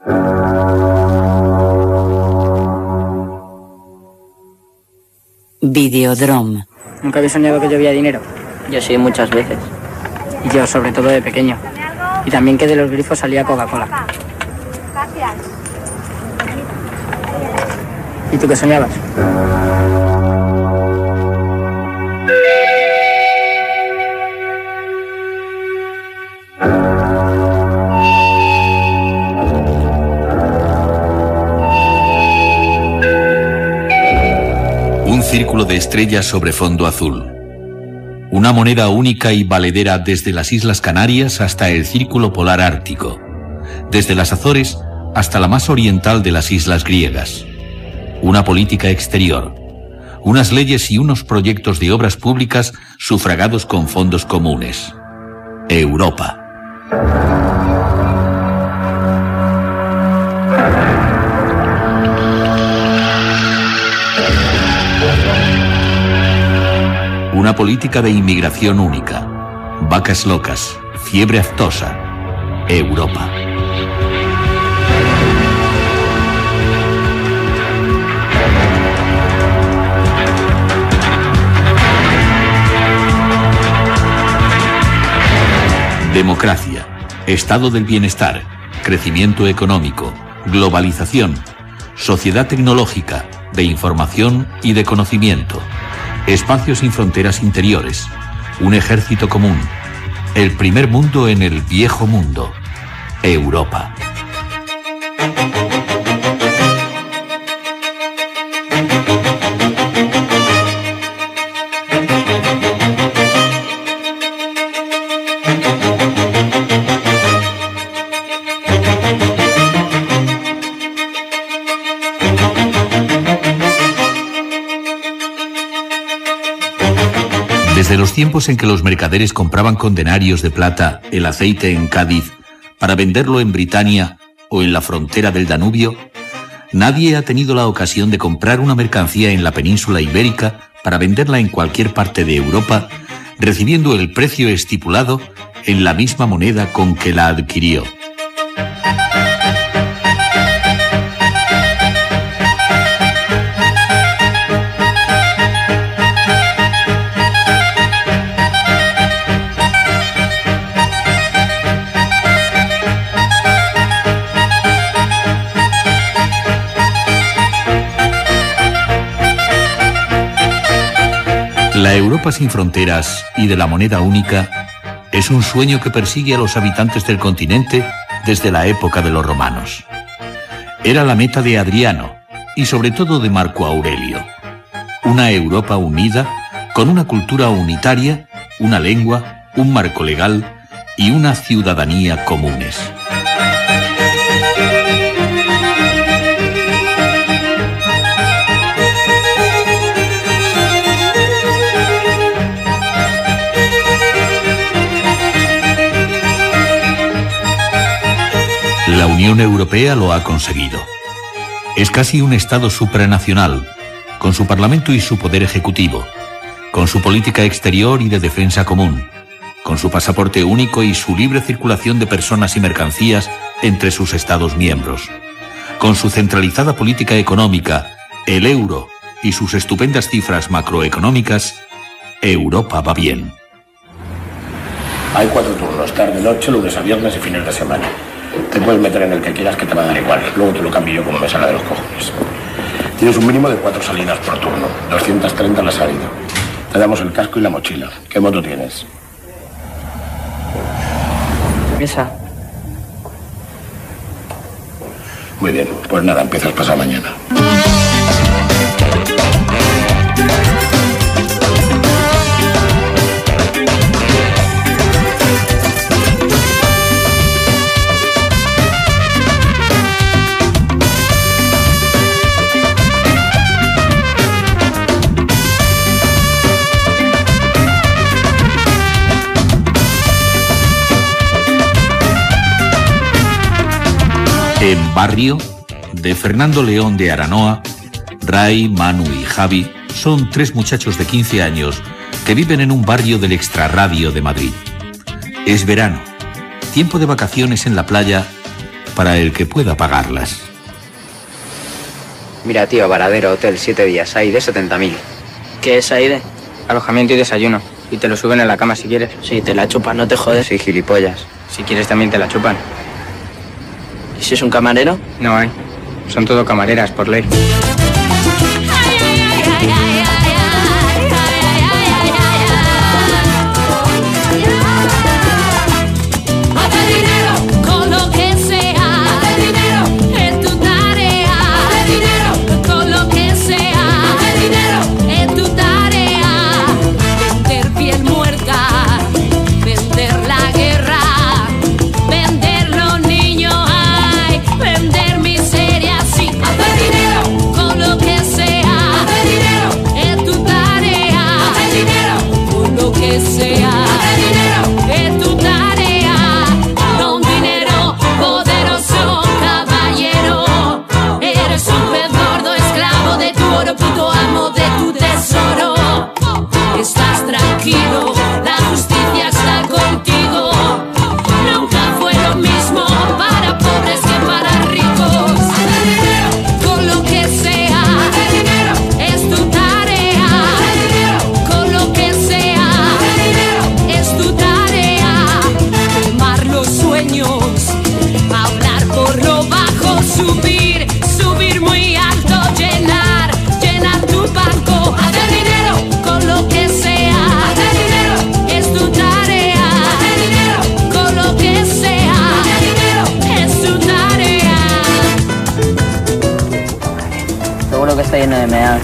Videodrome. ¿Nunca habéis soñado que llovía dinero? Yo sí, muchas veces. Y yo, sobre todo de pequeño. Y también que de los grifos salía Coca-Cola. Gracias. ¿Y tú qué soñabas? Un círculo de estrellas sobre fondo azul. Una moneda única y valedera desde las Islas Canarias hasta el Círculo Polar Ártico. Desde las Azores hasta la más oriental de las islas griegas. Una política exterior. Unas leyes y unos proyectos de obras públicas sufragados con fondos comunes. Europa. Una política de inmigración única. Vacas locas, fiebre aftosa. Europa. Democracia, estado del bienestar, crecimiento económico, globalización, sociedad tecnológica, de información y de conocimiento, espacios sin fronteras interiores, un ejército común, el primer mundo en el viejo mundo, Europa. Desde los tiempos en que los mercaderes compraban con denarios de plata el aceite en Cádiz para venderlo en Britania o en la frontera del Danubio, nadie ha tenido la ocasión de comprar una mercancía en la península ibérica para venderla en cualquier parte de Europa, recibiendo el precio estipulado en la misma moneda con que la adquirió. La Europa sin fronteras y de la moneda única es un sueño que persigue a los habitantes del continente desde la época de los romanos. Era la meta de Adriano y sobre todo de Marco Aurelio. Una Europa unida, con una cultura unitaria, una lengua, un marco legal y una ciudadanía comunes. La Unión Europea lo ha conseguido. Es casi un Estado supranacional, con su Parlamento y su poder ejecutivo, con su política exterior y de defensa común, con su pasaporte único y su libre circulación de personas y mercancías entre sus Estados miembros, con su centralizada política económica, el euro y sus estupendas cifras macroeconómicas, Europa va bien. Hay 4 turnos, tarde, noche, lunes a viernes y fines de semana. Te puedes meter en el que quieras, que te va a dar igual. Luego te lo cambio yo como me salga de los cojones. Tienes un mínimo de 4 salidas por turno. 230 la salida. Te damos el casco y la mochila. ¿Qué moto tienes? Esa. Muy bien, pues nada, empiezas pasado mañana. En Barrio, de Fernando León de Aranoa, Ray, Manu y Javi son 3 muchachos de 15 años que viven en un barrio del extrarradio de Madrid. Es verano, tiempo de vacaciones en la playa para el que pueda pagarlas. Mira, tío, Varadero, hotel, 7 días, Aide, 70.000. ¿Qué es Aide? Alojamiento y desayuno. Y te lo suben en la cama si quieres. Sí, te la chupan, no te jodes. Sí, gilipollas. Si quieres también te la chupan. ¿Y si es un camarero? No hay. Son todo camareras, por ley. Seguro que está lleno de meados.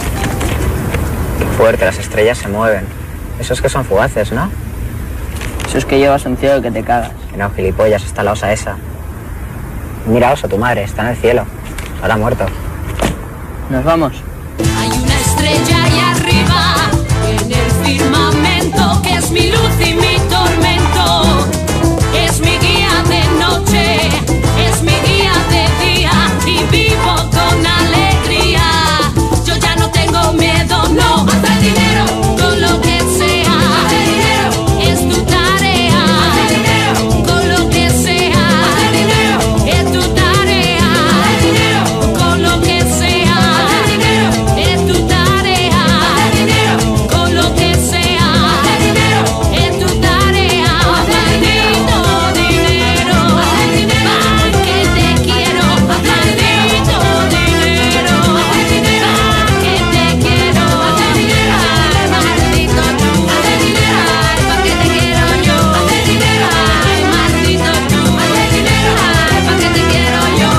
Fuerte, las estrellas se mueven. Esos que son fugaces, ¿no? Eso es que llevas un cielo que te cagas. Que no, gilipollas, está la osa esa. Mira, oso, tu madre, está en el cielo. Ahora muerto. ¿Nos vamos? Hay una estrella ahí arriba, en el firmamento, que es mi luz y mi tormento. Es mi guía de noche, es mi guía de día, y vivo con alegría. Yo ya no tengo miedo, no, hasta el dinero, con lo que sea. Hasta el dinero, es tu tarea. Hasta el dinero, con lo que sea. Hasta el dinero, es tu tarea. Hasta el dinero, con lo que sea. Hasta el dinero, es tu tarea. Hasta el dinero, con lo que sea. Hasta el dinero, es tu tarea. Maldito dinero, ¿pa' qué te quiero? Maldito dinero, ¿pa' qué te quiero? Ay, maldito tú, ay, ¿pa' qué te quiero yo? Ay, maldito tú, ay, ¿pa' qué te quiero yo?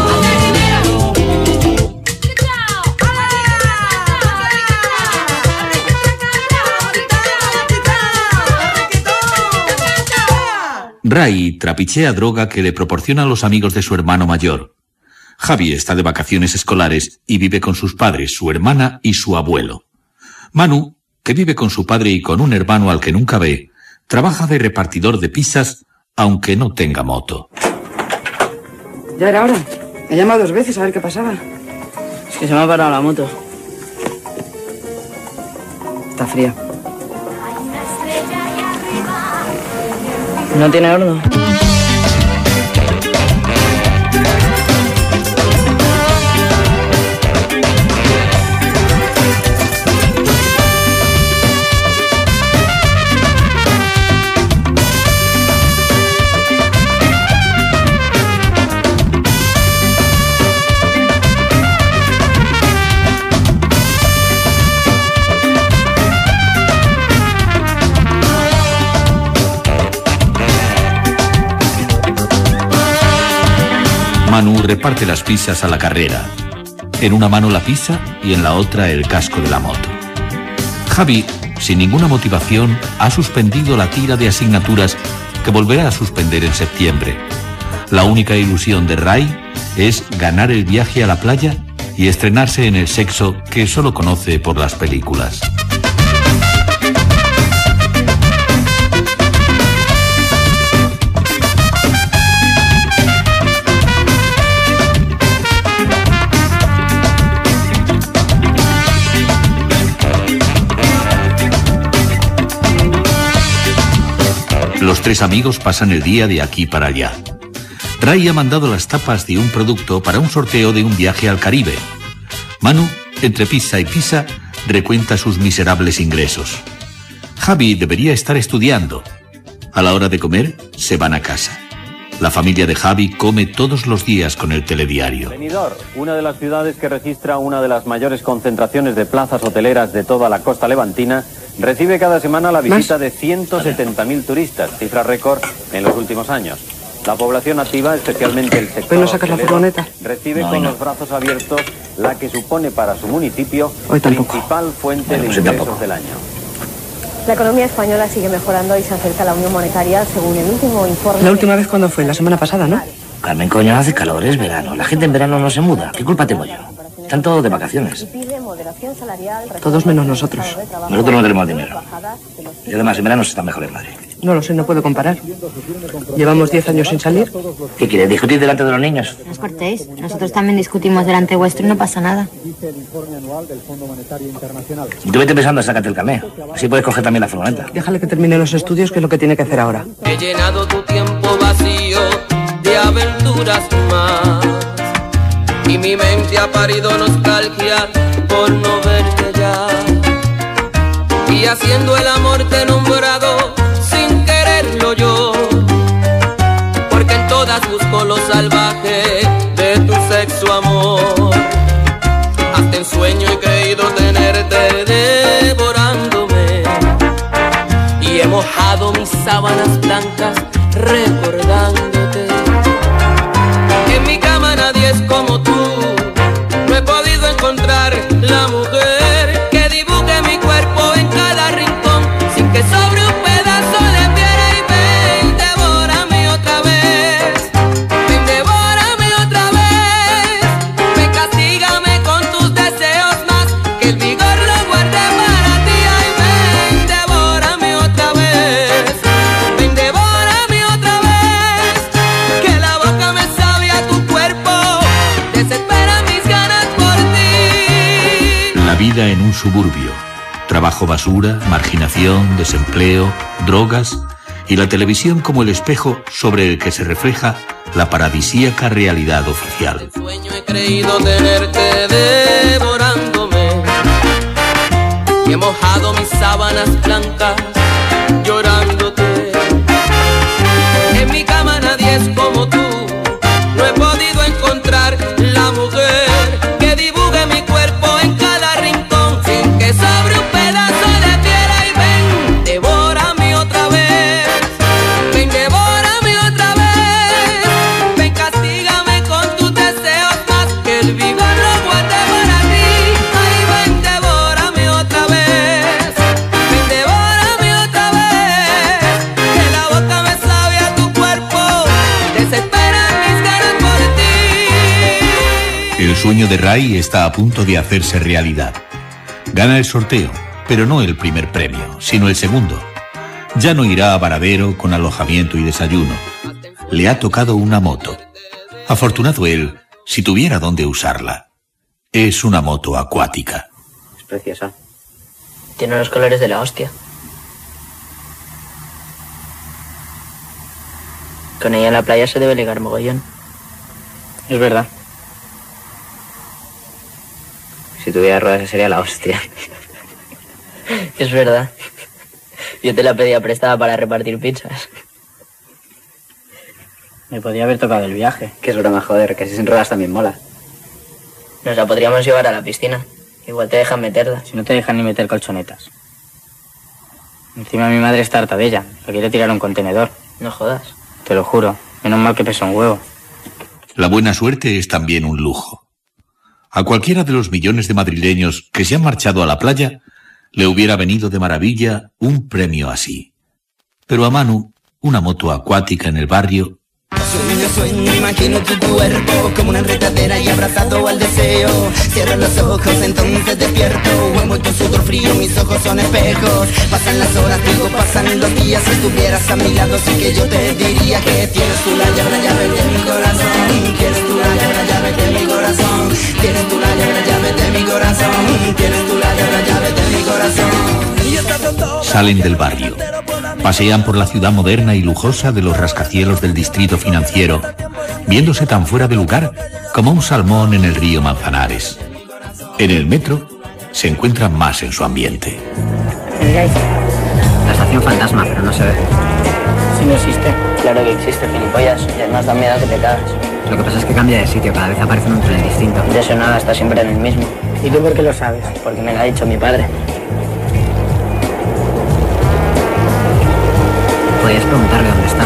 Ray trapichea droga que le proporciona a los amigos de su hermano mayor. Javi está de vacaciones escolares y vive con sus padres, su hermana y su abuelo. Manu, que vive con su padre y con un hermano al que nunca ve, trabaja de repartidor de pizzas, aunque no tenga moto. Ya era hora. He llamado 2 veces a ver qué pasaba. Es que se me ha parado la moto. Está fría. ¿No tiene horno? Manu reparte las pizzas a la carrera. En una mano la pizza y en la otra el casco de la moto. Javi, sin ninguna motivación, ha suspendido la tira de asignaturas que volverá a suspender en septiembre. La única ilusión de Ray es ganar el viaje a la playa y estrenarse en el sexo que solo conoce por las películas. Los 3 amigos pasan el día de aquí para allá. Ray ha mandado las tapas de un producto para un sorteo de un viaje al Caribe. Manu, entre pizza y pizza, recuenta sus miserables ingresos. Javi debería estar estudiando. A la hora de comer, se van a casa. La familia de Javi come todos los días con el telediario. Benidorm, una de las ciudades que registra una de las mayores concentraciones de plazas hoteleras de toda la costa levantina, recibe cada semana la visita de 170.000 turistas, cifra récord en los últimos años. La población activa, especialmente el sector ¿no sacas la furgoneta? recibe con los brazos abiertos la que supone para su municipio principal fuente de ingresos del año. La economía española sigue mejorando y se acerca a la Unión Monetaria según el último informe. La última vez cuando fue, la semana pasada, ¿no? Carmen, coño, hace calor, es verano. La gente en verano no se muda. ¿Qué culpa tengo yo? Están todos de vacaciones. Todos menos nosotros. Nosotros no tenemos dinero. Y además en verano se está mejor en Madrid. No lo sé, no puedo comparar. Llevamos 10 años sin salir. ¿Qué quieres, discutir delante de los niños? No os cortéis. Nosotros también discutimos delante vuestro y no pasa nada. Y tú vete pensando en sácate el carné. Así puedes coger también la furgoneta. Déjale que termine los estudios, que es lo que tiene que hacer ahora. He llenado tu tiempo vacío de aventuras más. Y mi mente ha parido nostalgia por no verte ya. Y haciendo el amor te he nombrado sin quererlo yo. Porque en todas busco lo salvaje de tu sexo amor. Hasta en sueño he creído tenerte devorándome. Y he mojado mis sábanas blancas recordándote. En mi cama nadie es como tú. No he podido encontrar la mujer que dibuje mi cuerpo en cada rincón sin que sobre un pedazo de piedra. Y ven, devórame otra vez. Ven, devórame otra vez. Ven, castígame con tus deseos más, que el vigor lo guarde para ti. Ay, ven, devórame otra vez. Ven, devórame otra vez. Que la boca me sabe a tu cuerpo. Desespera mis ganas por ti. La vida en un suburbio. Trabajo basura, marginación, desempleo, drogas y la televisión como el espejo sobre el que se refleja la paradisíaca realidad oficial. Sueño he creído tenerte devorándome. Y he mojado mis sábanas blancas llorándote. En mi cama nadie es como tú. No he podido encontrar la mujer que dibuje mi cuerpo en cada rincón sin que sobre un pedazo de piedra. Y ven, devórame otra vez. Ven, devórame otra vez. Ven, castígame con tus deseos más, que el vigor lo guarde para ti. Ay, ven, devórame otra vez. Ven, devórame otra vez. Que la boca me sabe a tu cuerpo. Desesperan mis ganas por ti. El sueño de Ray está a punto de hacerse realidad. Gana el sorteo, pero no el primer premio, sino el segundo. Ya no irá a Varadero con alojamiento y desayuno. Le ha tocado una moto. Afortunado él, si tuviera dónde usarla. Es una moto acuática. Es preciosa. Tiene los colores de la hostia. Con ella en la playa se debe ligar mogollón. Es verdad. Si tuviera ruedas sería la hostia. Es verdad. Yo te la pedía prestada para repartir pizzas. Me podría haber tocado el viaje. Que es broma, joder, que si sin ruedas también mola. Nos la podríamos llevar a la piscina. Igual te dejan meterla. Si no te dejan ni meter colchonetas. Encima mi madre está harta de ella. Lo quiere tirar a un contenedor. No jodas. Te lo juro. Menos mal que pesa un huevo. La buena suerte es también un lujo. A cualquiera de los millones de madrileños que se han marchado a la playa le hubiera venido de maravilla un premio así. Pero a Manu, una moto acuática en el barrio... Sueño, imagino tu cuerpo como una enredadera y abrazado al deseo. Cierro los ojos, entonces despierto. Envuelto en sudor frío, mis ojos son espejos. Pasan las horas, digo, pasan los días. Si estuvieras a mi lado, sí que yo te diría que tienes tú la llave de mi corazón. Tienes tú la llave de mi corazón. Tienes tú la llave de mi corazón. Tienes tú la llave de mi corazón. Salen del barrio. Pasean por la ciudad moderna y lujosa de los rascacielos del distrito financiero, viéndose tan fuera de lugar como un salmón en el río Manzanares. En el metro se encuentra más en su ambiente. Miráis, La estación fantasma, pero no se ve. si no existe. Claro que existe, gilipollas, y además da miedo que te cagas. Lo que pasa es que cambia de sitio, cada vez aparece en un tren distinto. De eso nada, está siempre en el mismo. ¿Y tú por qué lo sabes? Porque me lo ha dicho mi padre. Podrías preguntarle dónde está.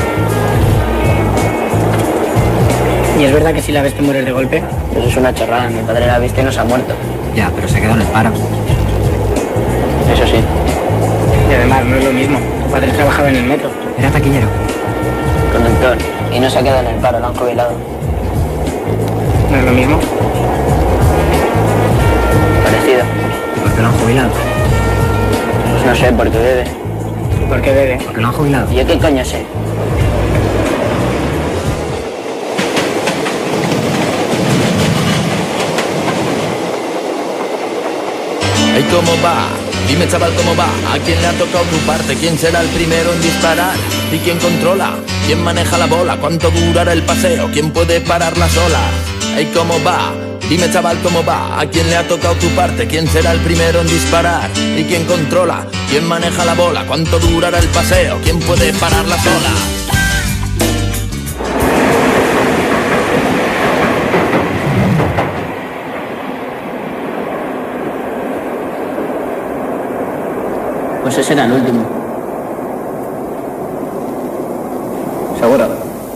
¿Y es verdad que si la ves te mueres de golpe? Eso es una chorrada, mi padre la ha visto y no se ha muerto. Ya, pero se quedó en el paro. Eso sí. Y además no es lo mismo. Tu padre trabajaba en el metro. Era taquillero. Conductor. Y no se ha quedado en el paro, lo han jubilado. ¿No es lo mismo? Parecido. ¿Y por qué lo han jubilado? Pues no sé, porque bebe. ¿Y por qué bebe? Porque lo han jubilado. ¿Y yo qué coño sé? Hey, ¿cómo va? Dime, chaval, ¿cómo va? ¿A quién le ha tocado tu parte? ¿Quién será el primero en disparar? ¿Y quién controla? ¿Quién maneja la bola? ¿Cuánto durará el paseo? ¿Quién puede parar las olas? Hey, ¿cómo va? Dime, chaval, ¿cómo va? ¿A quién le ha tocado tu parte? ¿Quién será el primero en disparar? ¿Y quién controla? ¿Quién maneja la bola? ¿Cuánto durará el paseo? ¿Quién puede parar las olas? Pues ese era el último. ¿Seguro?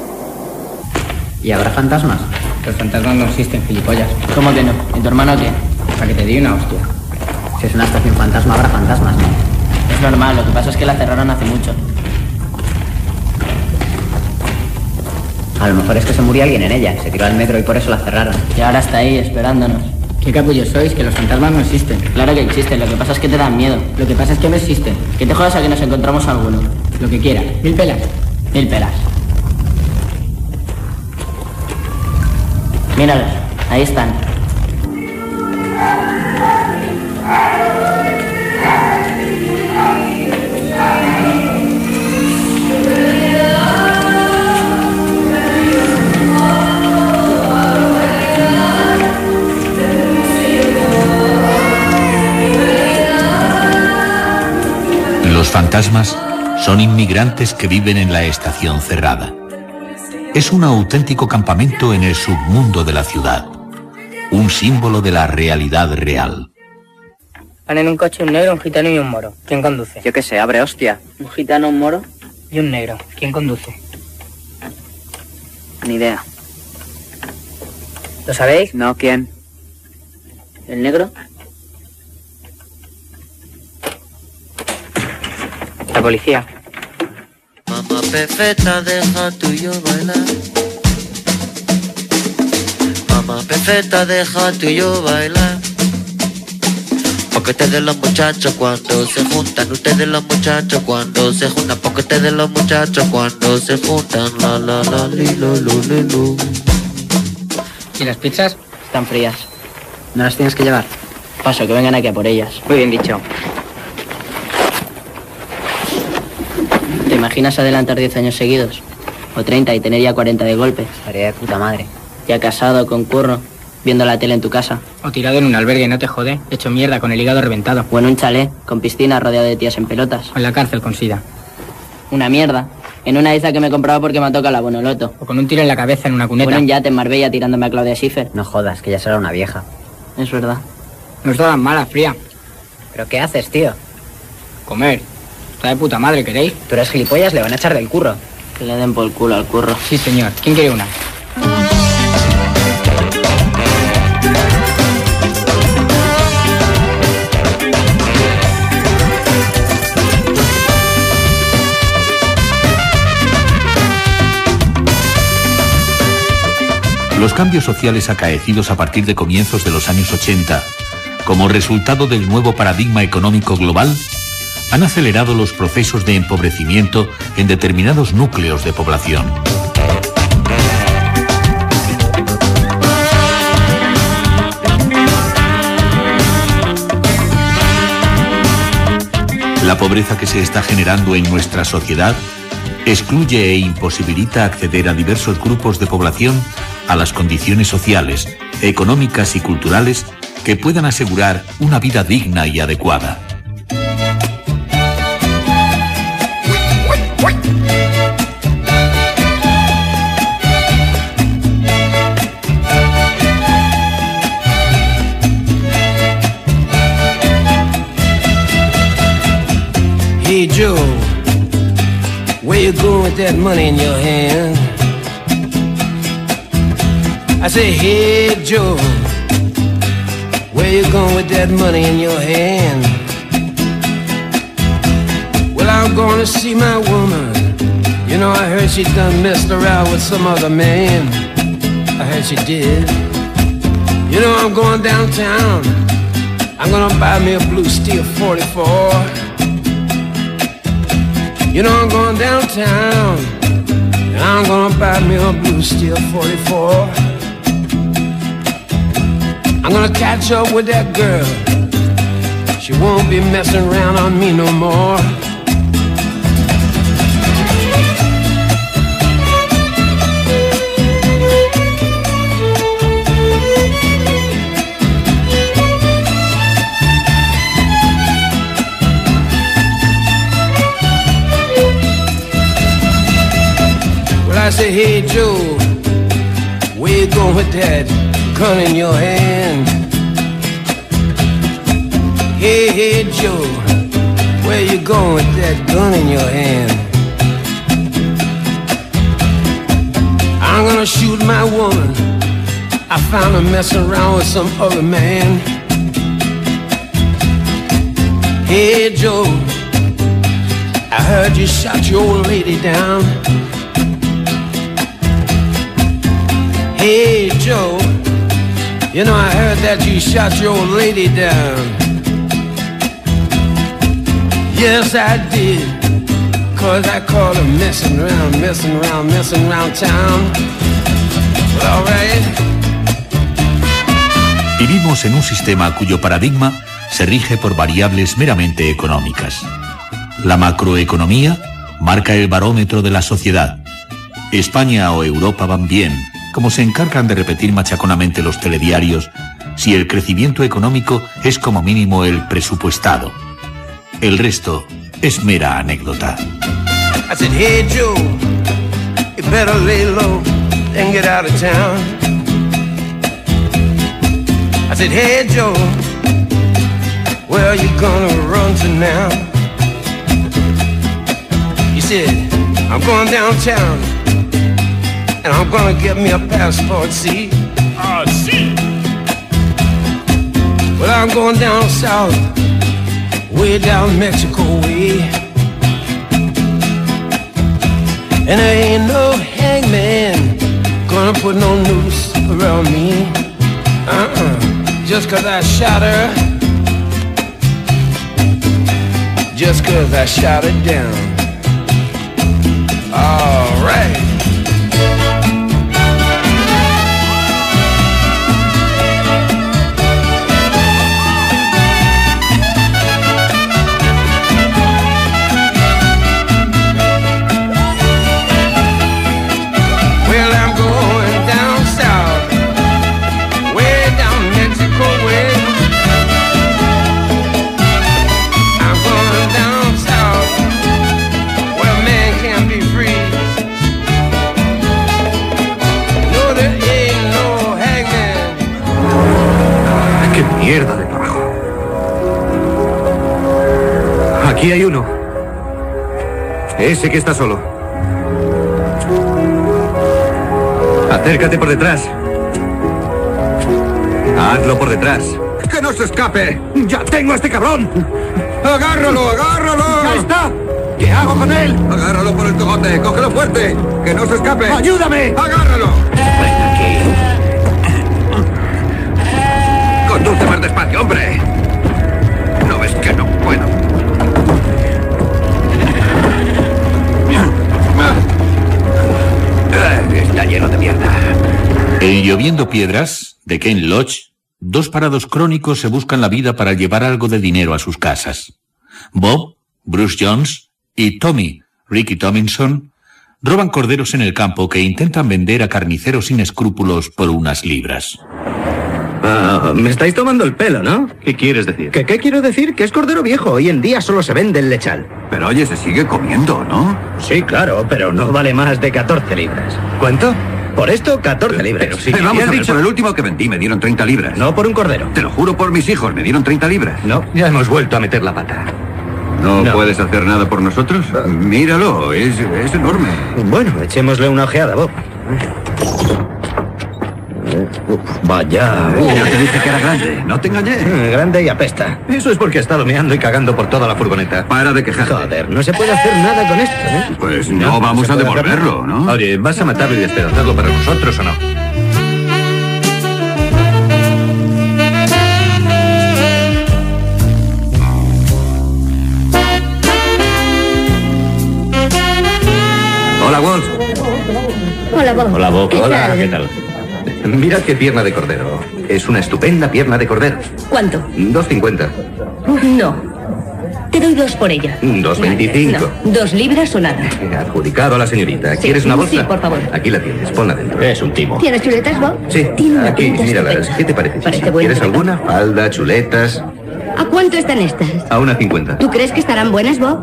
¿Y habrá fantasmas? Los fantasmas no existen, gilipollas. ¿Cómo que no? ¿Y tu hermano qué? Para que te di una hostia. Si es una estación fantasma, habrá fantasmas, ¿no? Es normal, lo que pasa es que la cerraron hace mucho. A lo mejor es que se murió alguien en ella, se tiró al metro y por eso la cerraron. Y ahora está ahí, esperándonos. ¿Qué capullos sois? Que los fantasmas no existen. Claro que existen, lo que pasa es que te dan miedo. Lo que pasa es que no existen. Que te jodas a que nos encontramos alguno. Lo que quiera. 1000 pelas. 1000 pelas. Míralos, ahí están. Los fantasmas son inmigrantes que viven en la estación cerrada. Es un auténtico campamento en el submundo de la ciudad, un símbolo de la realidad real. Van en un coche un negro, un gitano y un moro. ¿Quién conduce? Yo qué sé, abre hostia. ¿Un gitano, un moro? Y un negro. ¿Quién conduce? Ni idea. ¿Lo sabéis? No, ¿quién? ¿El negro? La policía. Mamá perfecta, deja tú y yo bailar. Mamá perfecta, deja tú y yo bailar. Porque ustedes de los muchachos cuando se juntan, ustedes los muchachos cuando se juntan, porque ustedes de los muchachos cuando se juntan, la la la li lo li lo. ¿Y las pizzas? Están frías. ¿No las tienes que llevar? Paso, que vengan aquí a por ellas. Muy bien dicho. ¿Te imaginas adelantar 10 años seguidos? O 30 y tener ya 40 de golpe. Estaría de puta madre. Ya casado, con curro, viendo la tele en tu casa. O tirado en un albergue, no te jode. Hecho mierda, con el hígado reventado. O en un chalet, con piscina, rodeado de tías en pelotas. O en la cárcel con sida. Una mierda. En una isla que me compraba porque me toca la Bonoloto. O con un tiro en la cabeza en una cuneta. O en un yate en Marbella tirándome a Claudia Schiffer. No jodas, que ya será una vieja. Es verdad. No está tan mala, fría. ¿Pero qué haces, tío? Comer. Está de puta madre, ¿queréis? Tú eres gilipollas, le van a echar del curro. Que le den por el culo al curro. Sí, señor. ¿Quién quiere una? Los cambios sociales acaecidos a partir de comienzos de los años 80, como resultado del nuevo paradigma económico global, han acelerado los procesos de empobrecimiento en determinados núcleos de población. La pobreza que se está generando en nuestra sociedad excluye e imposibilita acceder a diversos grupos de población a las condiciones sociales, económicas y culturales que puedan asegurar una vida digna y adecuada. Hey Joe, where you going with that money in your hand? I say, hey Joe, where you going with that money in your hand? Well, I'm going to see my woman. You know, I heard she done messed around with some other man. I heard she did. You know, I'm going downtown. I'm gonna buy me a blue steel 44. You know, I'm going downtown, and I'm gonna buy me a blue steel 44. I'm gonna catch up with that girl. She won't be messing around on me no more. I say, hey Joe, where you going with that gun in your hand? Hey Joe, where you going with that gun in your hand? I'm gonna shoot my woman. I found her messing around with some other man. Hey Joe, I heard you shot your old lady down. Hey Joe, you know I heard that you shot your old lady down. Yes I did, 'cause I caught her messing around town. Well, all right. Vivimos en un sistema cuyo paradigma se rige por variables meramente económicas. La macroeconomía marca el barómetro de la sociedad. España o Europa van bien, como se encargan de repetir machaconamente los telediarios, si el crecimiento económico es como mínimo el presupuestado. El resto es mera anécdota. I said, hey Joe, you better lay low and get out of town. I said, hey Joe, where are you gonna run to now? He said, I'm going downtown. And I'm gonna get me a passport, see? See. Well, I'm going down south, way down Mexico way. And there ain't no hangman gonna put no noose around me. Just 'cause I shot her. Just 'cause I shot her down. All right. Mierda de trabajo. Aquí hay uno. Ese que está solo. Acércate por detrás. Hazlo por detrás. ¡Que no se escape! ¡Ya tengo a este cabrón! ¡Agárralo, agárralo! ¡Ya está! ¿Qué hago con él? Agárralo por el cogote, cógelo fuerte. ¡Que no se escape! ¡Ayúdame! ¡Agárralo! Ven aquí. Conduce más despacio, hombre. ¿No ves que no puedo? Está lleno de mierda. En Lloviendo Piedras, de Ken Loach, dos parados crónicos se buscan la vida para llevar algo de dinero a sus casas. Bob, Bruce Jones, y Tommy, Ricky Tomlinson, roban corderos en el campo que intentan vender a carniceros sin escrúpulos por unas libras. Me estáis tomando el pelo, ¿no? ¿Qué quieres decir? ¿Qué quiero decir? Que es cordero viejo. Hoy en día solo se vende el lechal. Pero oye, se sigue comiendo, ¿no? Sí, claro, pero no vale más de 14 libras. ¿Cuánto? Por esto, 14 libras. Pero sí, vamos a ver, por el último que vendí me dieron 30 libras. No por un cordero. Te lo juro por mis hijos, me dieron 30 libras. No, ya hemos vuelto a meter la pata. ¿No puedes hacer nada por nosotros? Míralo, es enorme. Bueno, echémosle una ojeada, Bob. Vaya. Yo te dije que era grande, no te engañé. Grande y apesta. Eso es porque ha estado meando y cagando por toda la furgoneta. Para de quejarte. Joder, no se puede hacer nada con esto, ¿eh? Pues no vamos a devolverlo, ¿no? Oye, ¿vas a matarlo y despedazarlo para nosotros o no? Hola, Wolf. Hola, Bob. Hola, Bob. Hola, ¿qué tal? Mira qué pierna de cordero. Es una estupenda pierna de cordero. ¿Cuánto? 2,50. No. Te doy 2 por ella. 2,25. No, 2 libras o nada. Adjudicado a la señorita. Sí. ¿Quieres una bolsa? Sí, por favor. Aquí la tienes, ponla dentro. Es un timo. ¿Tienes chuletas, Bob? Sí, Tiene una aquí, pinta míralas. estupenda. ¿Qué te parece? Parece bueno. ¿Quieres alguna? Falda, chuletas. ¿A cuánto están estas? A 1,50. ¿Tú crees que estarán buenas, Bob?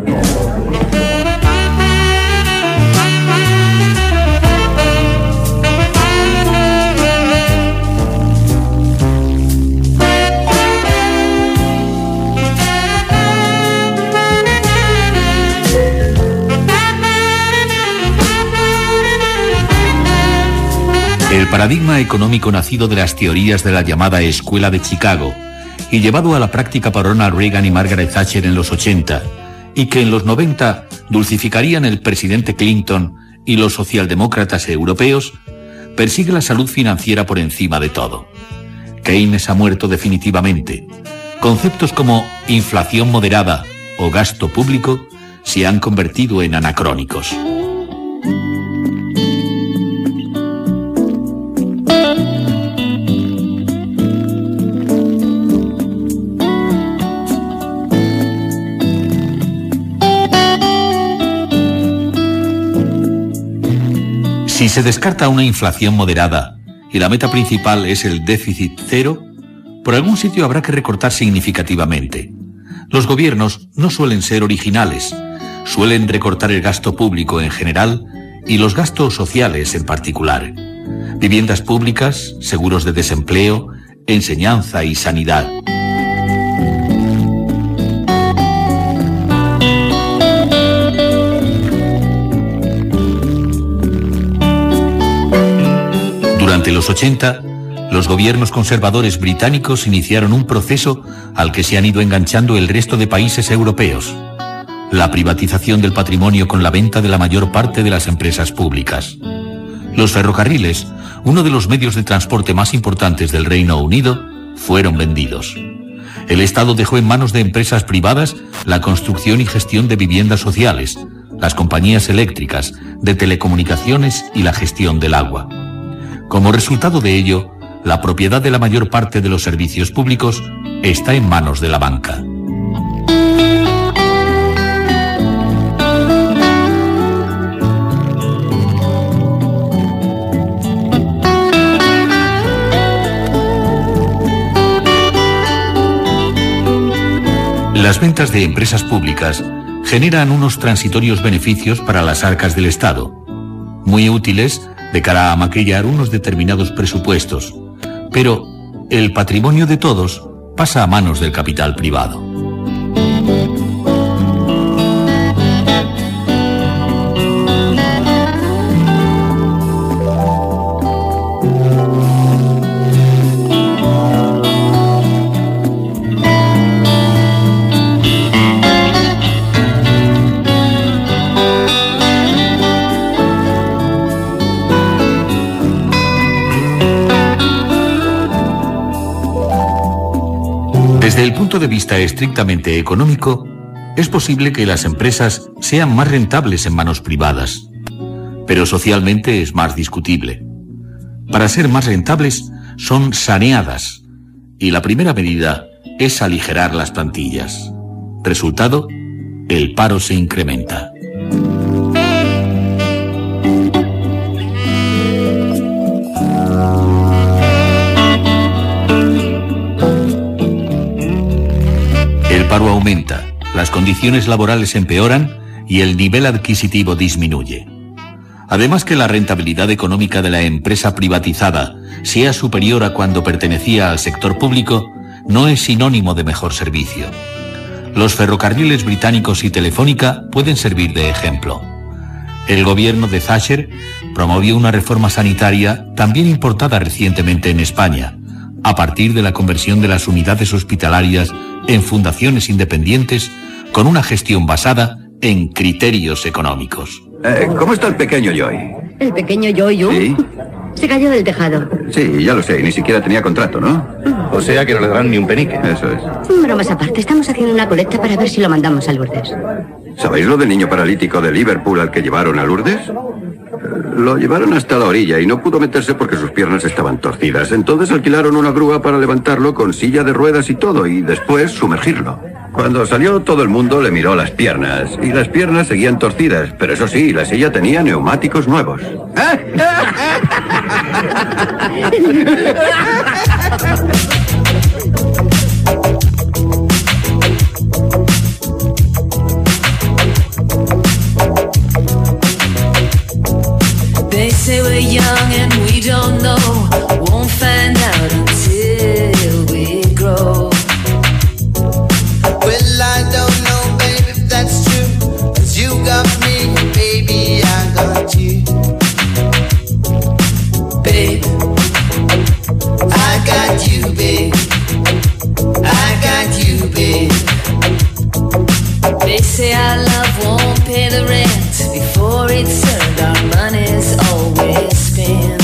El paradigma económico nacido de las teorías de la llamada Escuela de Chicago y llevado a la práctica por Ronald Reagan y Margaret Thatcher en los 80, y que en los 90 dulcificarían el presidente Clinton y los socialdemócratas europeos, persigue la salud financiera por encima de todo. Keynes ha muerto definitivamente. Conceptos como inflación moderada o gasto público se han convertido en anacrónicos. Si se descarta una inflación moderada y la meta principal es el déficit cero, por algún sitio habrá que recortar significativamente. Los gobiernos no suelen ser originales, suelen recortar el gasto público en general y los gastos sociales en particular. Viviendas públicas, seguros de desempleo, enseñanza y sanidad. Durante los 80, los gobiernos conservadores británicos iniciaron un proceso al que se han ido enganchando el resto de países europeos: la privatización del patrimonio con la venta de la mayor parte de las empresas públicas. Los ferrocarriles, uno de los medios de transporte más importantes del Reino Unido, fueron vendidos. El Estado dejó en manos de empresas privadas la construcción y gestión de viviendas sociales, las compañías eléctricas, de telecomunicaciones y la gestión del agua. Como resultado de ello, la propiedad de la mayor parte de los servicios públicos está en manos de la banca. Las ventas de empresas públicas generan unos transitorios beneficios para las arcas del Estado, muy útiles de cara a maquillar unos determinados presupuestos, pero el patrimonio de todos pasa a manos del capital privado. Desde el punto de vista estrictamente económico, es posible que las empresas sean más rentables en manos privadas, pero socialmente es más discutible. Para ser más rentables, son saneadas, y la primera medida es aligerar las plantillas. Resultado, el paro se incrementa. aumenta, las condiciones laborales empeoran y el nivel adquisitivo disminuye. Además que la rentabilidad económica de la empresa privatizada sea superior a cuando pertenecía al sector público, no es sinónimo de mejor servicio. Los ferrocarriles británicos y Telefónica pueden servir de ejemplo. El gobierno de Thatcher promovió una reforma sanitaria también importada recientemente en España, a partir de la conversión de las unidades hospitalarias en fundaciones independientes con una gestión basada en criterios económicos. ¿Cómo está el pequeño Joy? ¿El pequeño Joy? ¿Sí? Se cayó del tejado. Sí, ya lo sé, ni siquiera tenía contrato, ¿no? O sea que no le darán ni un penique. Eso es. Bromas aparte, estamos haciendo una colecta para ver si lo mandamos a Lourdes. ¿Sabéis lo del niño paralítico de Liverpool al que llevaron a Lourdes? Lo llevaron hasta la orilla y no pudo meterse porque sus piernas estaban torcidas. Entonces alquilaron una grúa para levantarlo con silla de ruedas y todo, y después sumergirlo. Cuando salió, todo el mundo le miró las piernas, y las piernas seguían torcidas, pero eso sí, la silla tenía neumáticos nuevos. They say we're young and we don't know. Won't find out until we grow. Well, I don't know, baby, if that's true. 'Cause you got me, baby, I got you. Babe, I got you, babe. I got you, babe. They say our love won't pay the rent before it's earned. Our money's always spent.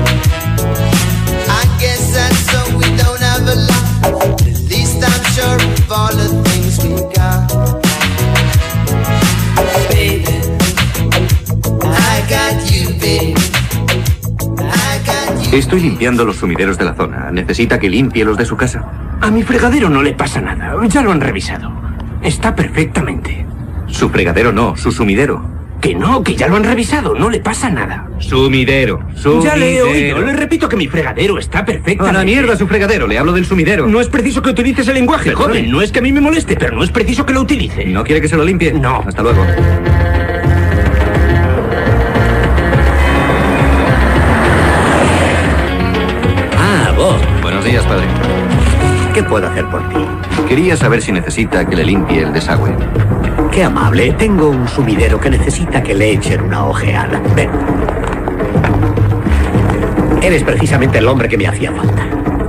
I guess that's so we don't have a lot. At least I'm sure of all the things we got. Baby, I got you, baby. Estoy limpiando los sumideros de la zona. ¿Necesita que limpie los de su casa? A mi fregadero no le pasa nada. Ya lo han revisado. Está perfectamente. Su fregadero no, su sumidero. Que no, que ya lo han revisado. No le pasa nada. Sumidero. Ya le he oído. Le repito que mi fregadero está perfectamente. A la mierda su fregadero. Le hablo del sumidero. No es preciso que utilices el lenguaje, joven. No es que a mí me moleste, pero no es preciso que lo utilice. ¿No quiere que se lo limpie? No. Hasta luego. Vos. Buenos días, padre. ¿Qué puedo hacer por ti? Quería saber si necesita que le limpie el desagüe. Qué amable. Tengo un sumidero que necesita que le echen una ojeada. Ven. Eres precisamente el hombre que me hacía falta.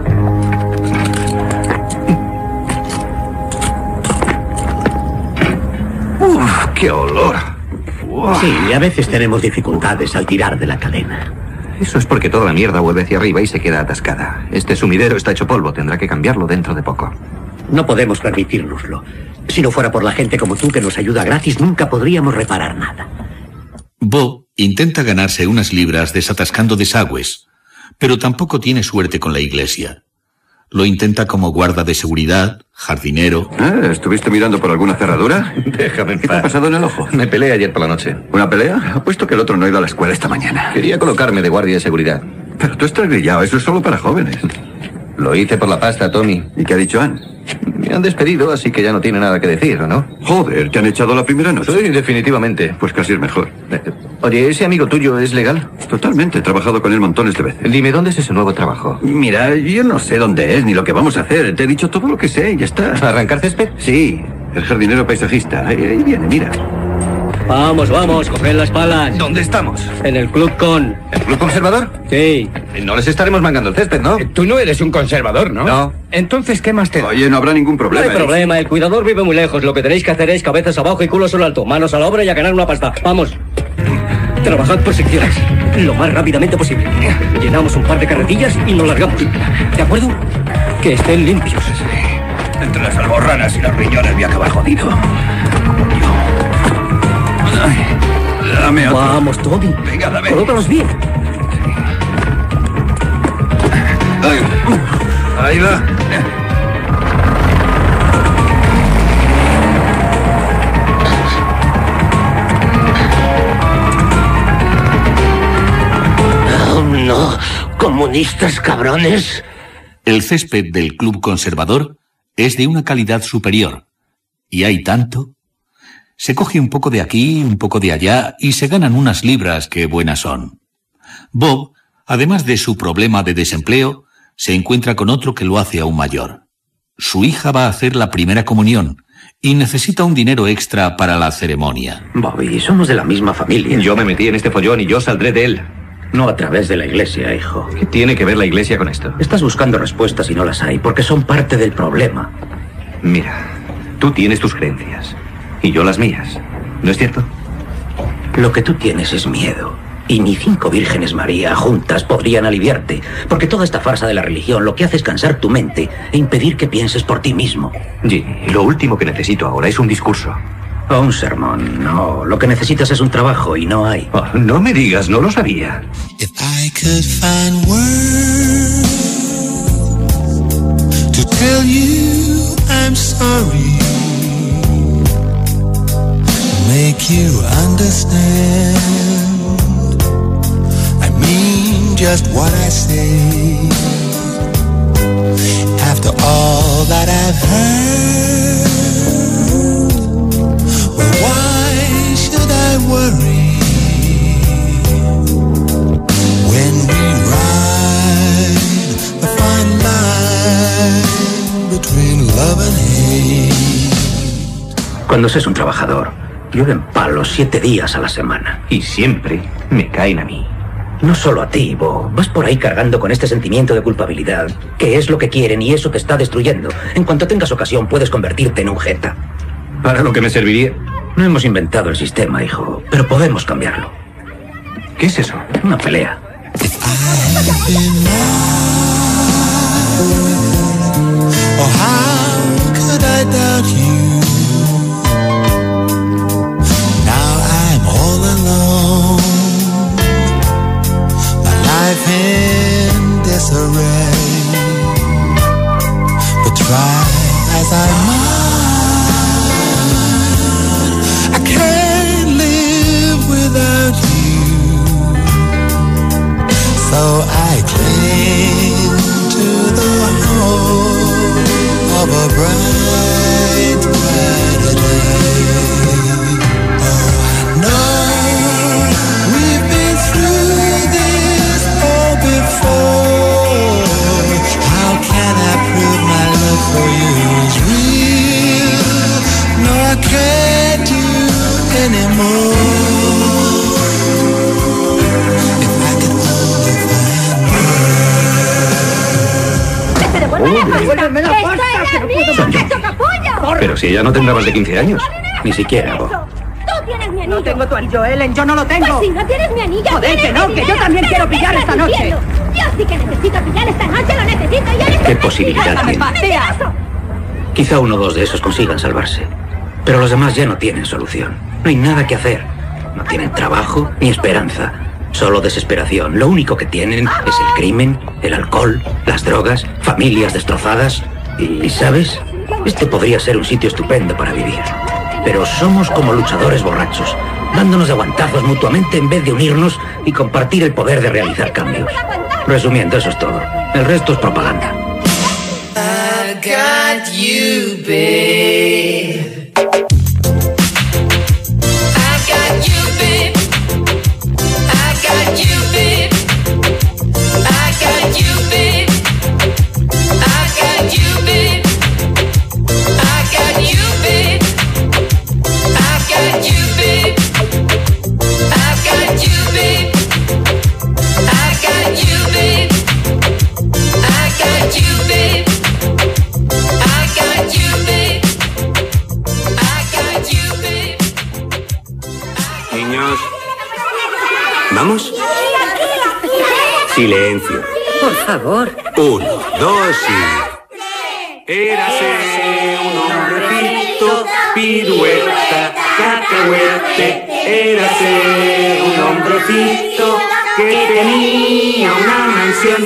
¡Uf, qué olor! Sí, a veces tenemos dificultades al tirar de la cadena. Eso es porque toda la mierda vuelve hacia arriba y se queda atascada. Este sumidero está hecho polvo, tendrá que cambiarlo dentro de poco. No podemos permitírnoslo. Si no fuera por la gente como tú que nos ayuda gratis, nunca podríamos reparar nada. Bo intenta ganarse unas libras desatascando desagües, pero tampoco tiene suerte con la iglesia. Lo intenta como guarda de seguridad, jardinero... ¿Estuviste mirando por alguna cerradura? Déjame en paz. ¿Qué te ha pasado en el ojo? Me peleé ayer por la noche. ¿Una pelea? Apuesto que el otro no ha ido a la escuela esta mañana. Quería colocarme de guardia de seguridad. Pero tú estás grillado, eso es solo para jóvenes. Lo hice por la pasta, Tommy. ¿Y qué ha dicho Ann? Me han despedido, así que ya no tiene nada que decir, ¿no? Joder, ¿te han echado la primera noche? Sí, definitivamente. Pues casi es mejor. Oye, ¿ese amigo tuyo es legal? Totalmente, he trabajado con él montones de veces. Dime, ¿dónde es ese nuevo trabajo? Mira, yo no sé dónde es, ni lo que vamos a hacer. Te he dicho todo lo que sé y ya está. ¿Arrancar césped? Sí, el jardinero paisajista. Ahí viene, mira. Vamos, vamos, coged las palas. ¿Dónde estamos? En el Club Con. ¿El Club Conservador? Sí. No les estaremos mangando el césped, ¿no? Tú no eres un conservador, ¿no? No. Entonces, ¿qué más te da? Oye, no habrá ningún problema. No hay problema, el cuidador vive muy lejos. Lo que tenéis que hacer es cabezas abajo y culos en alto. Manos a la obra y a ganar una pasta. Vamos. Trabajad por secciones. Lo más rápidamente posible. Llenamos un par de carretillas y nos largamos. ¿De acuerdo? Que estén limpios. Entre las alborranas y los riñones voy a acabar jodido. Dame otro. Vamos, Toby. Venga, dame. Colócalos bien. Ahí va. Oh, no. Comunistas cabrones. El césped del Club Conservador es de una calidad superior Y hay tanto. Se coge un poco de aquí, un poco de allá, y se ganan unas libras que buenas son. Bob, además de su problema de desempleo, se encuentra con otro que lo hace aún mayor. Su hija va a hacer la primera comunión y necesita un dinero extra para la ceremonia. Bobby, somos de la misma familia. Yo me metí en este follón y yo saldré de él. No a través de la iglesia, hijo. ¿Qué tiene que ver la iglesia con esto? Estás buscando respuestas y no las hay, porque son parte del problema. Mira, tú tienes tus creencias y yo las mías. ¿No es cierto? Lo que tú tienes es miedo. Y ni 5 vírgenes María juntas podrían aliviarte, porque toda esta farsa de la religión lo que hace es cansar tu mente e impedir que pienses por ti mismo. Ginny, lo último que necesito ahora es un discurso. O un sermón, no. Lo que necesitas es un trabajo y no hay. Oh, no me digas, no lo sabía. If I could find words to tell you I'm sorry, make you understand, I mean just what I say. After all that I've heard, well, why should I worry when we ride the fine line between love and hate? Cuando seas un trabajador, llueven palos 7 días a la semana. Y siempre me caen a mí. No solo a ti, Bo. Vas por ahí cargando con este sentimiento de culpabilidad, que es lo que quieren y eso te está destruyendo. En cuanto tengas ocasión, puedes convertirte en un jeta. ¿Para lo que me serviría? No hemos inventado el sistema, hijo, pero podemos cambiarlo. ¿Qué es eso? Una pelea. Oh, how could I doubt you? Now I'm all alone, my life in disarray. But try as I might, I can't live without you. So I cling to the hope of a bright, brighter day. Oh, I know we've been through this all before. How can I prove my love for you is real? No, I can't do anymore. ¡Devuélveme la pasta! ¡Que no puedo más! ¡Esto capullo! Pero si ella no tendrá más de 15 años. Ni siquiera, Bo. Tú tienes mi anillo. No tengo tu anillo, Ellen, yo no lo tengo. Pues si no tienes mi anillo. Joder, que no, que yo también quiero pillar esta noche. Yo sí que necesito pillar esta noche, lo necesito. Y eres ¿Qué posibilidad tiene? Quizá 1 o 2 de esos consigan salvarse. Pero los demás ya no tienen solución. No hay nada que hacer. No tienen trabajo ni esperanza. Solo desesperación. Lo único que tienen es el crimen, el alcohol, las drogas, familias destrozadas. Y, ¿sabes? Este podría ser un sitio estupendo para vivir. Pero somos como luchadores borrachos, dándonos de guantazos mutuamente en vez de unirnos y compartir el poder de realizar cambios. Resumiendo, eso es todo. El resto es propaganda. I got you, babe. I got you, babe. I got you, babe. I got you, babe. I got you, babe. I got you, babe. I got you, babe. I got you, babe. I got you, babe. I got you, babe. I got you, babe. I got you, babe. Niños. ¿Vamos? Silencio. Por favor. 1, 2 y... Érase un hombrecito, pirueta, cacahuete. Érase un hombrecito que tenía una mansión,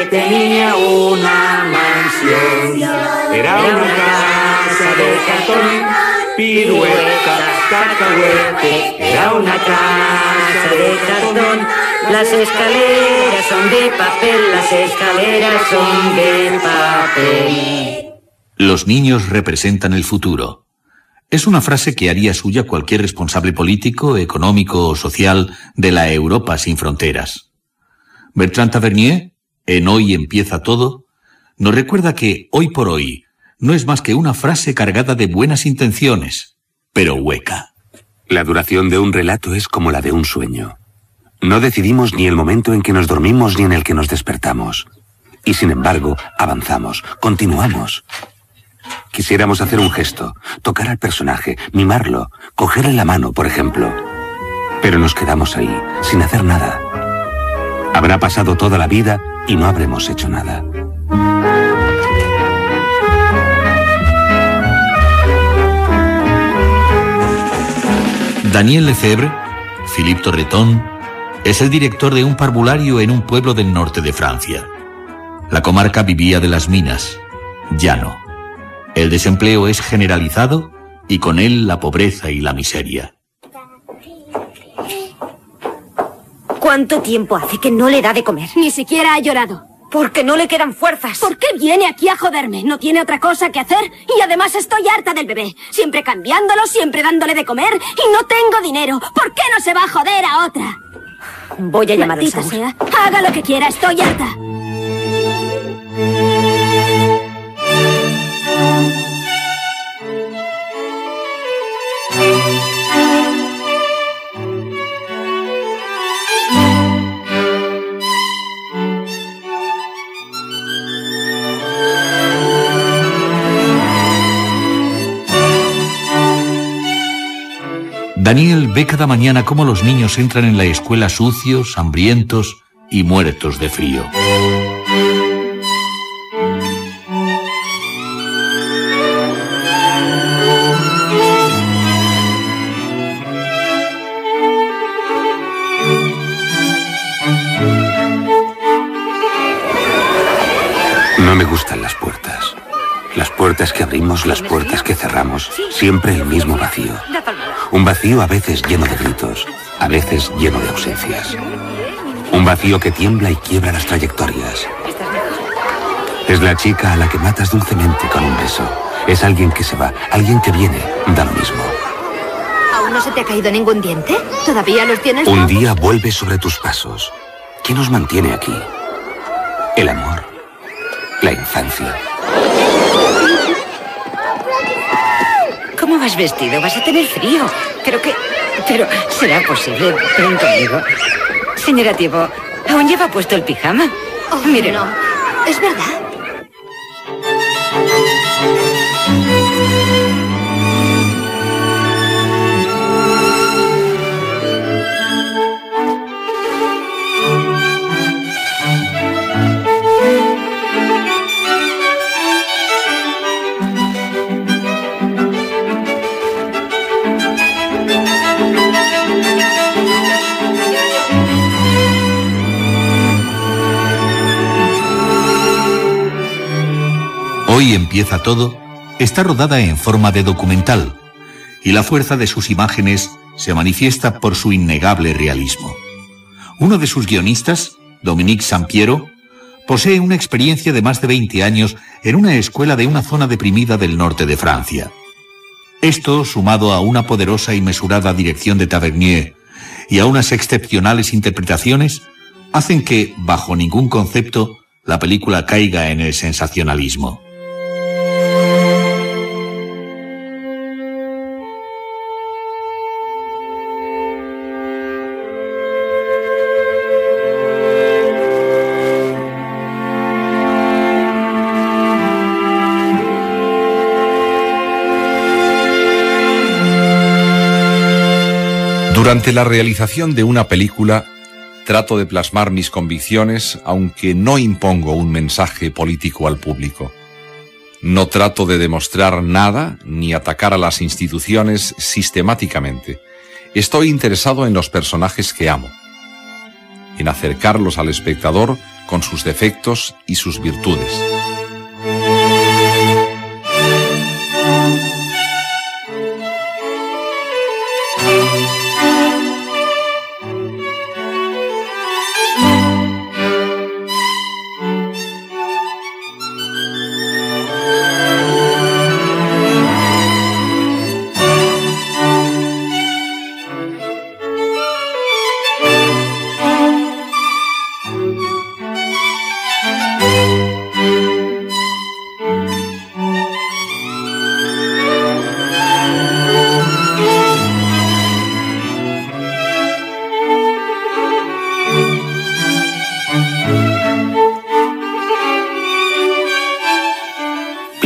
Era una casa de cartón, pirueta, cacahuete. Era una casa de cartón. Las escaleras son de papel, las escaleras son de papel. Los niños representan el futuro. Es una frase que haría suya cualquier responsable político, económico o social de la Europa sin fronteras. Bertrand Tavernier, en Hoy empieza todo, nos recuerda que hoy por hoy no es más que una frase cargada de buenas intenciones, pero hueca. La duración de un relato es como la de un sueño. No decidimos ni el momento en que nos dormimos ni en el que nos despertamos. Y sin embargo, avanzamos, continuamos. Quisiéramos hacer un gesto, tocar al personaje, mimarlo, cogerle la mano, por ejemplo. Pero nos quedamos ahí, sin hacer nada. Habrá pasado toda la vida y no habremos hecho nada. Daniel Lefebvre, Philippe Torreton, es el director de un parvulario en un pueblo del norte de Francia. La comarca vivía de las minas, llano. El desempleo es generalizado y con él la pobreza y la miseria. ¿Cuánto tiempo hace que no le da de comer? Ni siquiera ha llorado. Porque no le quedan fuerzas. ¿Por qué viene aquí a joderme? ¿No tiene otra cosa que hacer? Y además estoy harta del bebé. Siempre cambiándolo, siempre dándole de comer y no tengo dinero. ¿Por qué no se va a joder a otra? Voy a llamar a Maldita sea. Haga lo que quiera, estoy harta. Daniel ve cada mañana cómo los niños entran en la escuela sucios, hambrientos y muertos de frío. No me gustan las puertas. Las puertas que abrimos, las puertas que cerramos. Siempre el mismo vacío. Un vacío a veces lleno de gritos, a veces lleno de ausencias. Un vacío que tiembla y quiebra las trayectorias. Es la chica a la que matas dulcemente con un beso. Es alguien que se va, alguien que viene, da lo mismo. ¿Aún no se te ha caído ningún diente? ¿Todavía los tienes? Un día vuelve sobre tus pasos. ¿Qué nos mantiene aquí? El amor, la infancia. ¿Cómo vas vestido? Vas a tener frío. Creo que... Pero, ¿será posible? Ven conmigo. Señora Thibault, ¿aún lleva puesto el pijama? Oh, Mire. no. ¿Es verdad? Hoy empieza todo, está rodada en forma de documental, y la fuerza de sus imágenes se manifiesta por su innegable realismo. Uno de sus guionistas, Dominique Sampiero, posee una experiencia de más de 20 años en una escuela de una zona deprimida del norte de Francia. Esto, sumado a una poderosa y mesurada dirección de Tavernier y a unas excepcionales interpretaciones, hacen que, bajo ningún concepto, la película caiga en el sensacionalismo. Durante la realización de una película, trato de plasmar mis convicciones, aunque no impongo un mensaje político al público. No trato de demostrar nada ni atacar a las instituciones sistemáticamente. Estoy interesado en los personajes que amo, en acercarlos al espectador con sus defectos y sus virtudes.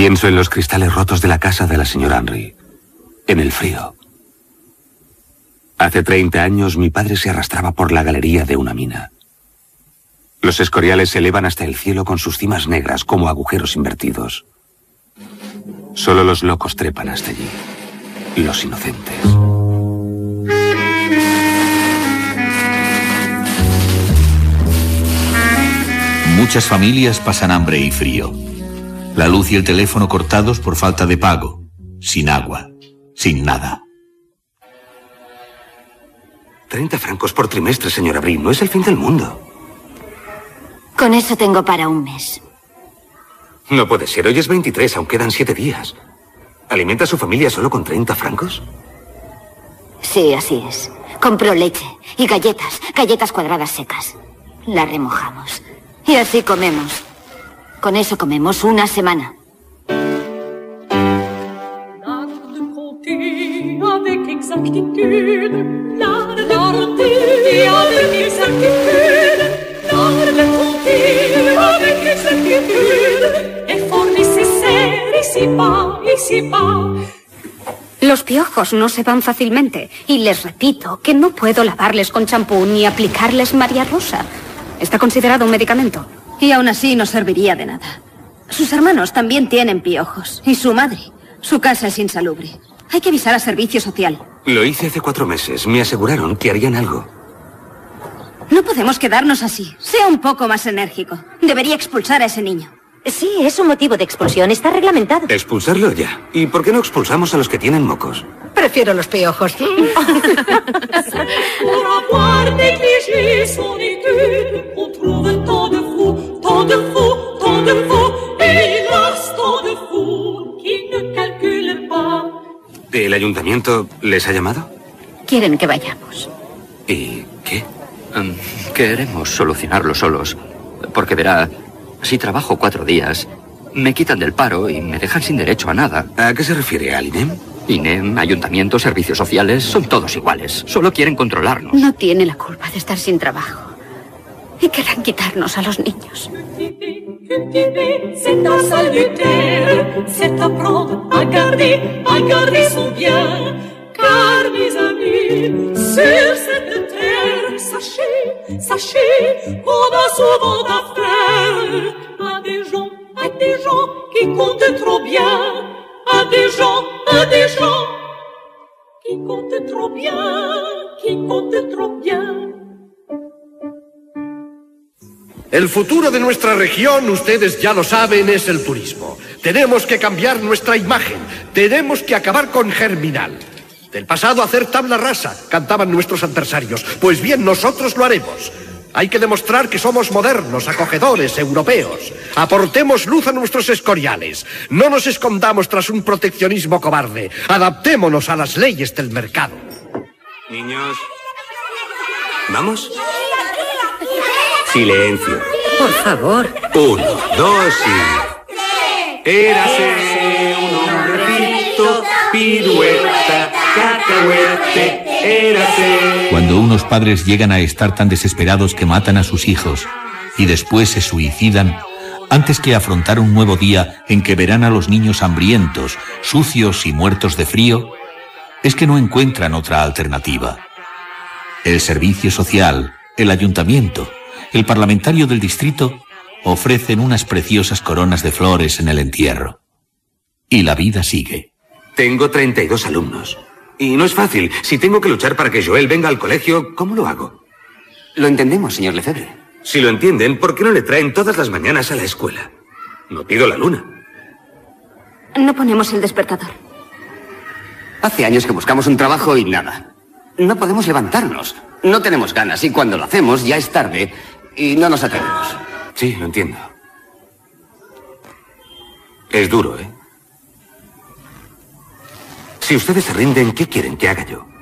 Pienso en los cristales rotos de la casa de la señora Henry. En el frío. Hace 30 años mi padre se arrastraba por la galería de una mina. Los escoriales se elevan hasta el cielo con sus cimas negras como agujeros invertidos. Solo los locos trepan hasta allí. Los inocentes. Muchas familias pasan hambre y frío. La luz y el teléfono cortados por falta de pago. Sin agua. Sin nada. 30 francos por trimestre, señora Brie. No es el fin del mundo. Con eso tengo para un mes. No puede ser. Hoy es 23, aún quedan 7 días. ¿Alimenta a su familia solo con 30 francos? Sí, así es. Compró leche y galletas cuadradas secas. Las remojamos. Y así comemos. Con eso comemos una semana. Avec exactitude, l'art de compter avec exactitude, l'art de compter avec exactitude, effort nécessaire ici-bas. Los piojos no se van fácilmente. Y les repito que no puedo lavarles con champú ni aplicarles María Rosa. Está considerado un medicamento. Y aún así no serviría de nada. Sus hermanos también tienen piojos. Y su madre. Su casa es insalubre. Hay que avisar a servicio social. Lo hice hace 4 meses. Me aseguraron que harían algo. No podemos quedarnos así. Sea un poco más enérgico. Debería expulsar a ese niño. Sí, es un motivo de expulsión. Está reglamentado. Expulsarlo ya. ¿Y por qué no expulsamos a los que tienen mocos? Prefiero los piojos. Pour avoir négligé son étude, on trouve tant de fous, tant de fous, tant de fous, et hélas, tant de fous qui ne calculent pas. ¿El ayuntamiento les ha llamado? Quieren que vayamos. ¿Y qué? Queremos solucionarlo solos. Porque verá, si trabajo 4 días, me quitan del paro y me dejan sin derecho a nada. ¿A qué se refiere? ¿Al INEM? INEM, ayuntamiento, servicios sociales, son todos iguales. Solo quieren controlarnos. No tiene la culpa de estar sin trabajo. Y querrán quitarnos a los niños. C'est un salutaire, c'est apprendre à garder son bien. Car mes amis, sur cette terre, sachez qu'on a souvent affaire à des gens qui comptent trop bien, à des gens qui comptent trop bien. El futuro de nuestra región, ustedes ya lo saben, es el turismo. Tenemos que cambiar nuestra imagen. Tenemos que acabar con Germinal. Del pasado hacer tabla rasa, cantaban nuestros adversarios. Pues bien, nosotros lo haremos. Hay que demostrar que somos modernos, acogedores, europeos. Aportemos luz a nuestros escoriales. No nos escondamos tras un proteccionismo cobarde. Adaptémonos a las leyes del mercado. Niños, ¿vamos? Silencio. Por favor. 1, 2 y... Érase un hombrecito, pirueta, cacahuete, érase... Cuando unos padres llegan a estar tan desesperados que matan a sus hijos y después se suicidan, antes que afrontar un nuevo día en que verán a los niños hambrientos, sucios y muertos de frío, es que no encuentran otra alternativa. El servicio social, el ayuntamiento, el parlamentario del distrito ofrecen unas preciosas coronas de flores en el entierro. Y la vida sigue. Tengo 32 alumnos. Y no es fácil. Si tengo que luchar para que Joel venga al colegio, ¿cómo lo hago? Lo entendemos, señor Lefebvre. Si lo entienden, ¿por qué no le traen todas las mañanas a la escuela? No pido la luna. No ponemos el despertador. Hace años que buscamos un trabajo y nada. No podemos levantarnos. No tenemos ganas y cuando lo hacemos ya es tarde y no nos atrevemos. Sí, lo entiendo. Es duro, ¿eh? Si ustedes se rinden, ¿qué quieren que haga yo?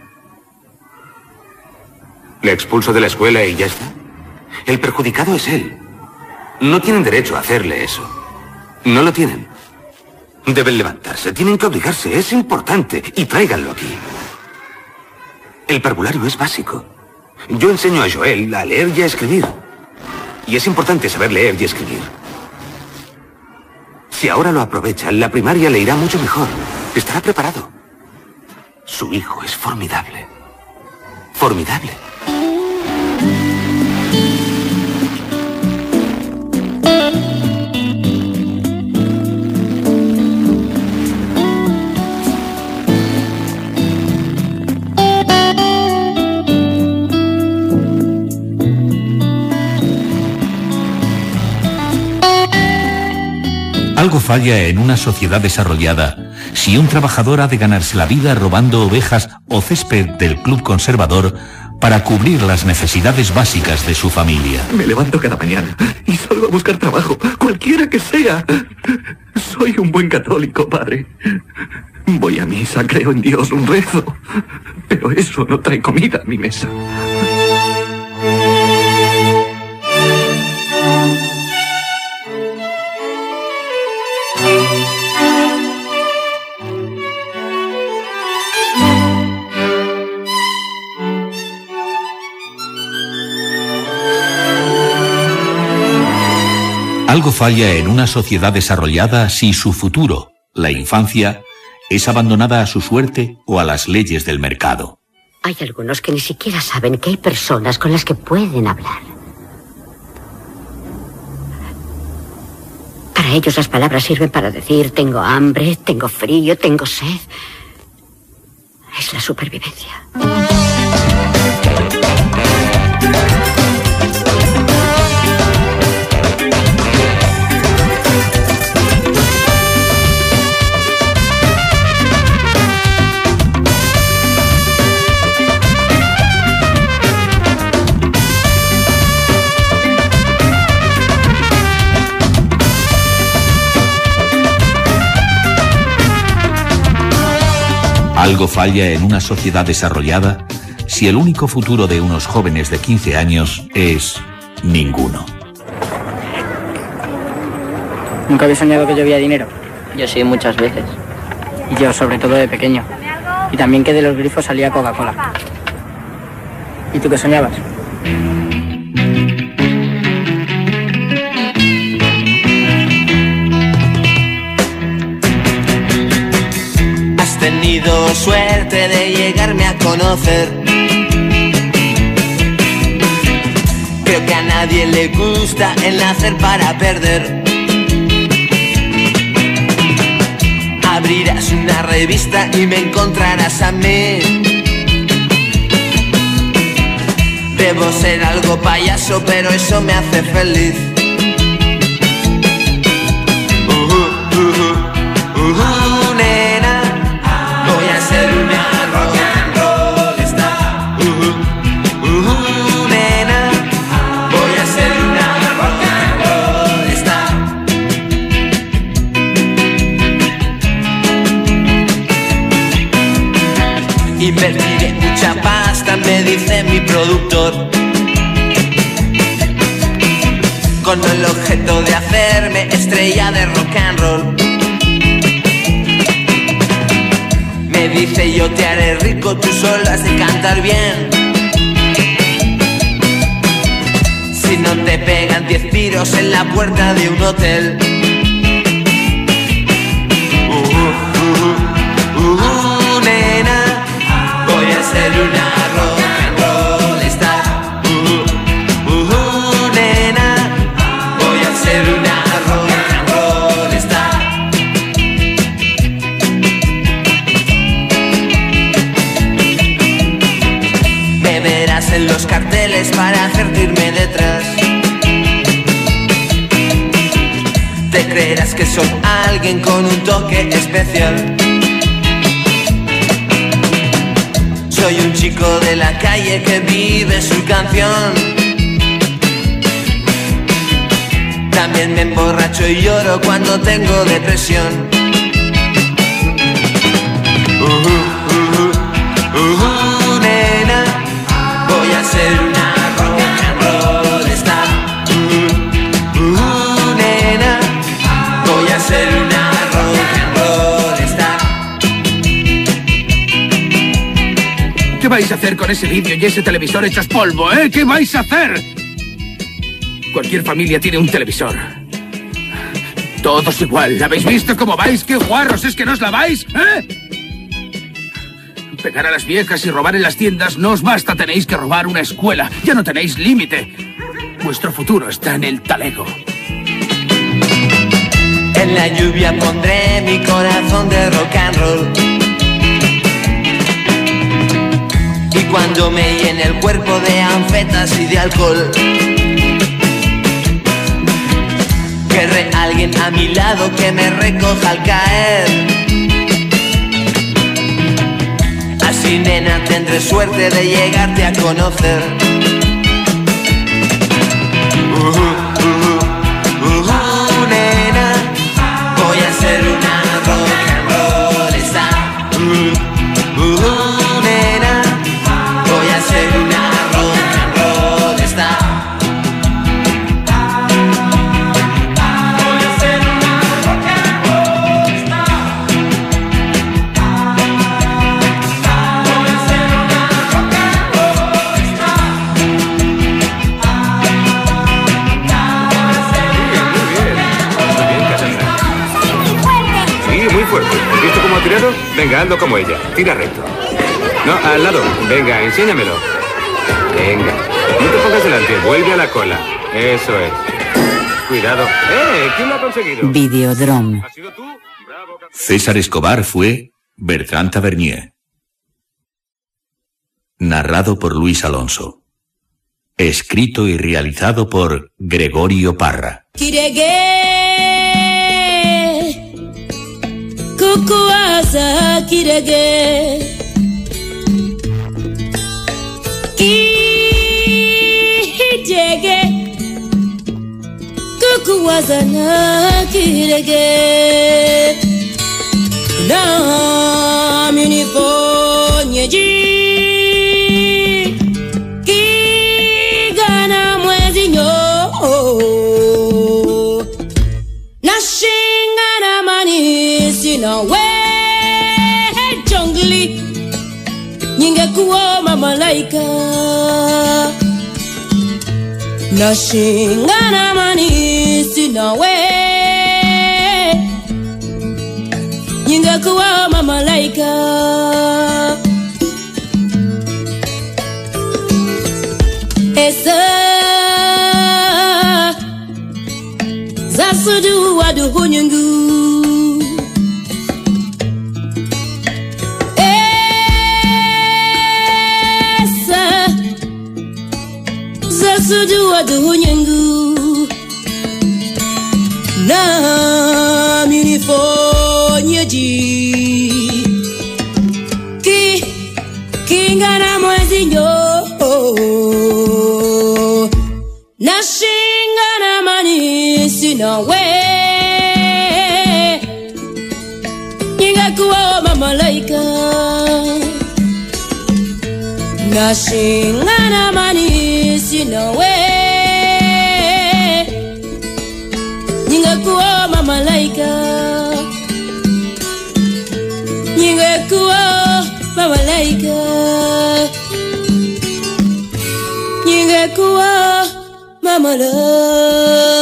¿Le expulso de la escuela y ya está? El perjudicado es él. No tienen derecho a hacerle eso. No lo tienen. Deben levantarse, tienen que obligarse, es importante. Y tráiganlo aquí. El parvulario es básico. Yo enseño a Joel a leer y a escribir. Y es importante saber leer y escribir. Si ahora lo aprovecha, la primaria le irá mucho mejor. Estará preparado. Su hijo es formidable. Formidable. Algo falla en una sociedad desarrollada si un trabajador ha de ganarse la vida robando ovejas o césped del club conservador para cubrir las necesidades básicas de su familia. Me levanto cada mañana y salgo a buscar trabajo, cualquiera que sea. Soy un buen católico, padre. Voy a misa, creo en Dios, un rezo. Pero eso no trae comida a mi mesa. Algo falla en una sociedad desarrollada si su futuro, la infancia, es abandonada a su suerte o a las leyes del mercado. Hay algunos que ni siquiera saben que hay personas con las que pueden hablar. Para ellos las palabras sirven para decir tengo hambre, tengo frío, tengo sed. Es la supervivencia. Algo falla en una sociedad desarrollada si el único futuro de unos jóvenes de 15 años es ninguno. ¿Nunca habéis soñado que llovía dinero? Yo sí, muchas veces. Y yo, sobre todo de pequeño. Y también que de los grifos salía Coca-Cola. ¿Y tú qué soñabas? Has tenido suerte de llegarme a conocer. Creo que a nadie le gusta el nacer para perder. Abrirás una revista y me encontrarás a mí. Debo ser algo payaso, pero eso me hace feliz. Nena, voy a ser una rock and roll star. Nena, voy a ser una rock and roll star. Invertiré mucha pasta, me dice mi productor, con el objeto de hacerme estrella de rock and roll. Me dice yo te haré rico, tú solo has de cantar bien. Si no te pegan 10 tiros en la puerta de un hotel. Nena, voy a ser una rock and roll star. Nena, voy a ser una rock and roll star. Me verás en los carteles para hacerte irme detrás. Te creerás que soy alguien con un toque especial. Soy un chico de la calle que vive su canción. También me emborracho y lloro cuando tengo depresión. Nena, voy a ser una rock and roll star. Nena, voy a ser una rock and roll star. ¿Qué vais a hacer con ese vídeo y ese televisor hechos polvo, eh? ¿Qué vais a hacer? Cualquier familia tiene un televisor. Todos igual. ¿Habéis visto cómo vais? ¡Qué guarros! ¿Es que no os laváis? Pegar a las viejas y robar en las tiendas no os basta. Tenéis que robar una escuela. Ya no tenéis límite. Vuestro futuro está en el talego. En la lluvia pondré mi corazón de rock and roll. Y cuando me llene el cuerpo de anfetas y de alcohol, querré alguien a mi lado que me recoja al caer. Así, nena, tendré suerte de llegarte a conocer. Nena, voy a ser una rock and roll star. Nena, voy a ser una rock and roll star. Voy a ser una rock and roll star. Voy a ser una rock and roll star. Sí, muy fuerte. ¿Has visto cómo ha tirado? Venga, hazlo como ella. Tira recto. No, al lado. Venga, enséñamelo. Venga. No te pongas delante. Vuelve a la cola. Eso es. Cuidado. ¿Quién lo ha conseguido? Videodrome. César Escobar fue Bertrand Tavernier. Narrado por Luis Alonso. Escrito y realizado por Gregorio Parra. Kukuwaza kirege kijege kukuwaza na kirege na minifonyeji kigana mwezi nyo nashingana manisi na we jongli ningekuwa mamalaika nashingana manisi na we ningekuwa mamalaika esa zasudu wadu hunyungu Zasudu aduhunyangu na minifonyeji kingana mwezi nyo na shingana manisi na we ningekuwa mamalaika na shingana manisi na we ningekuwa mamalaika ningekuwa mamalaika ningekuwa mamalaika.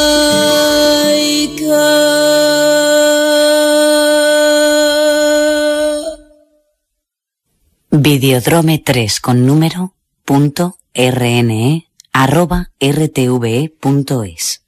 Videodrome 3 con número .rne@rtve.es